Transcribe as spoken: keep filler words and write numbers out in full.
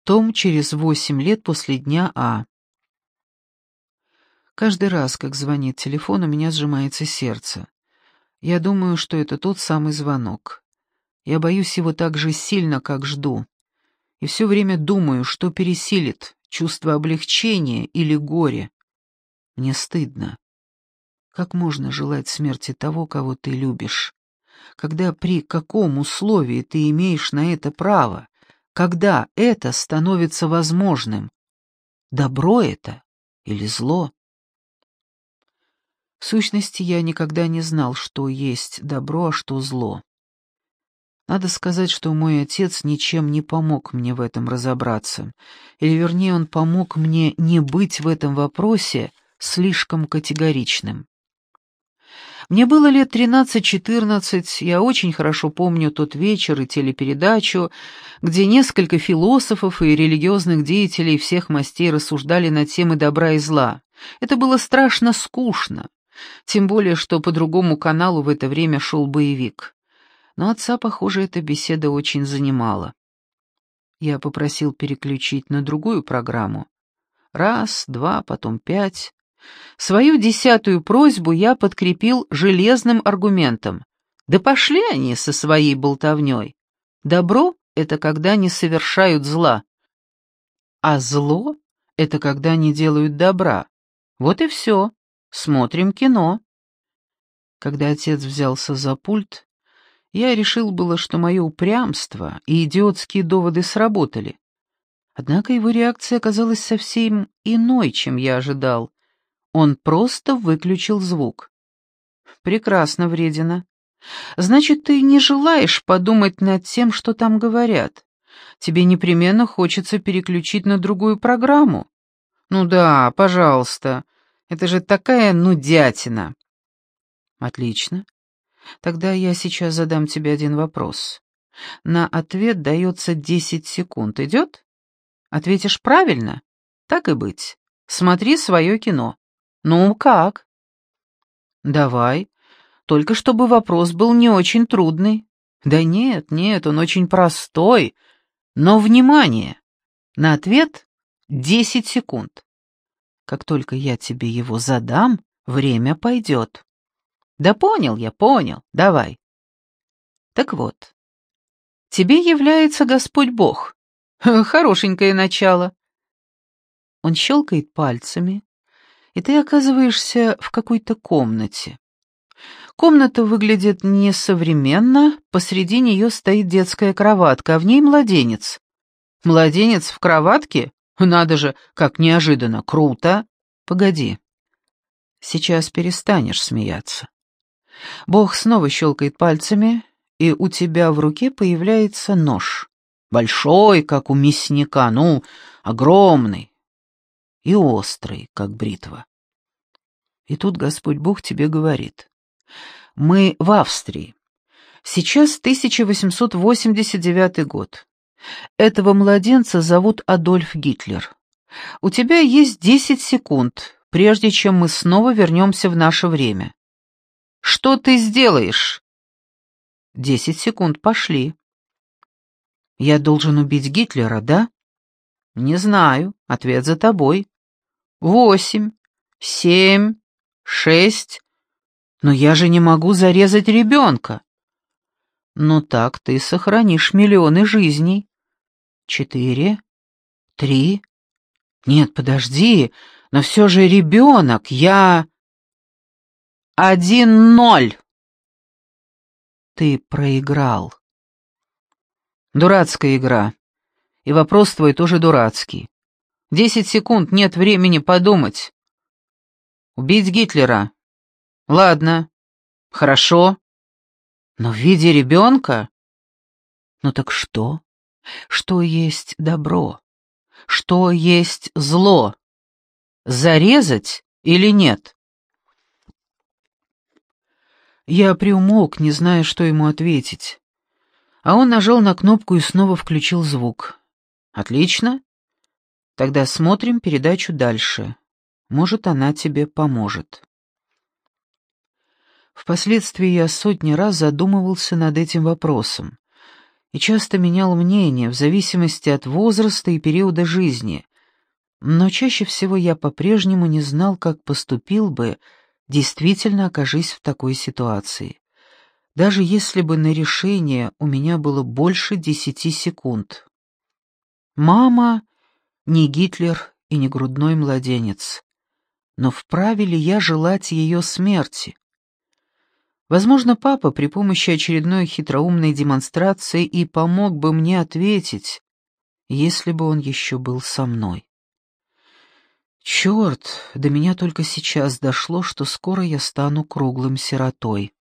Том через восемь лет после дня А. Каждый раз, как звонит телефон, у меня сжимается сердце. Я думаю, что это тот самый звонок. Я боюсь его так же сильно, как жду. И все время думаю, что пересилит, чувство облегчения или горя. Мне стыдно. Как можно желать смерти того, кого ты любишь? Когда при каком условии ты имеешь на это право? Когда это становится возможным? Добро это или зло? В сущности, я никогда не знал, что есть добро, а что зло. Надо сказать, что мой отец ничем не помог мне в этом разобраться. Или, вернее, он помог мне не быть в этом вопросе слишком категоричным. Мне было лет тринадцать-четырнадцать, я очень хорошо помню тот вечер и телепередачу, где несколько философов и религиозных деятелей всех мастей рассуждали на темы добра и зла. Это было страшно скучно, тем более, что по другому каналу в это время шел боевик. Но отца, похоже, эта беседа очень занимала. Я попросил переключить на другую программу. Раз, два, потом пять. Свою десятую просьбу я подкрепил железным аргументом. Да пошли они со своей болтовней. Добро — это когда не совершают зла, а зло — это когда не делают добра. Вот и все. Смотрим кино. Когда отец взялся за пульт, я решил было, что мое упрямство и идиотские доводы сработали. Однако его реакция оказалась совсем иной, чем я ожидал. Он просто выключил звук. «Прекрасно, вредина. Значит, ты не желаешь подумать над тем, что там говорят? Тебе непременно хочется переключить на другую программу? Ну да, пожалуйста. Это же такая нудятина». «Отлично. Тогда я сейчас задам тебе один вопрос. На ответ дается десять секунд. Идет? Ответишь правильно? Так и быть. Смотри свое кино. Ну, как? Давай. Только чтобы вопрос был не очень трудный. Да нет, нет, он очень простой. Но, внимание! На ответ десять секунд. Как только я тебе его задам, время пойдет. Да понял я, понял. Давай. Так вот. Тебе является Господь Бог. Хорошенькое начало. Он щелкает пальцами, и ты оказываешься в какой-то комнате. Комната выглядит несовременно, посреди нее стоит детская кроватка, а в ней младенец. Младенец в кроватке? Надо же, как неожиданно, круто. Погоди, сейчас перестанешь смеяться. Бог снова щелкает пальцами, и у тебя в руке появляется нож. Большой, как у мясника, ну, огромный, и острый, как бритва. И тут Господь Бог тебе говорит: «Мы в Австрии. Сейчас тысяча восемьсот восемьдесят девятый год. Этого младенца зовут Адольф Гитлер. У тебя есть десять секунд, прежде чем мы снова вернемся в наше время. Что ты сделаешь?» Десять секунд пошли. Я должен убить Гитлера, да? Не знаю. Ответ за тобой. Восемь, семь, шесть. Но я же не могу зарезать ребенка. Ну так ты сохранишь миллионы жизней. Четыре, три. Нет, подожди, но все же ребенок, я... Один ноль. Ты проиграл. Дурацкая игра. И вопрос твой тоже дурацкий. Десять секунд, нет времени подумать. Убить Гитлера. Ладно, хорошо. Но в виде ребенка? Ну так что? Что есть добро? Что есть зло? Зарезать или нет? Я приумолк, не зная, что ему ответить. А он нажал на кнопку и снова включил звук. Отлично. Тогда смотрим передачу дальше. Может, она тебе поможет. Впоследствии я сотни раз задумывался над этим вопросом. и часто менял мнение в зависимости от возраста и периода жизни, но чаще всего я по-прежнему не знал, как поступил бы, действительно окажись в такой ситуации, даже если бы на решение у меня было больше десяти секунд. Мама не Гитлер и не грудной младенец, но вправе ли я желать ее смерти? Возможно, папа при помощи очередной хитроумной демонстрации и помог бы мне ответить, если бы он еще был со мной. Черт, до меня только сейчас дошло, что скоро я стану круглым сиротой.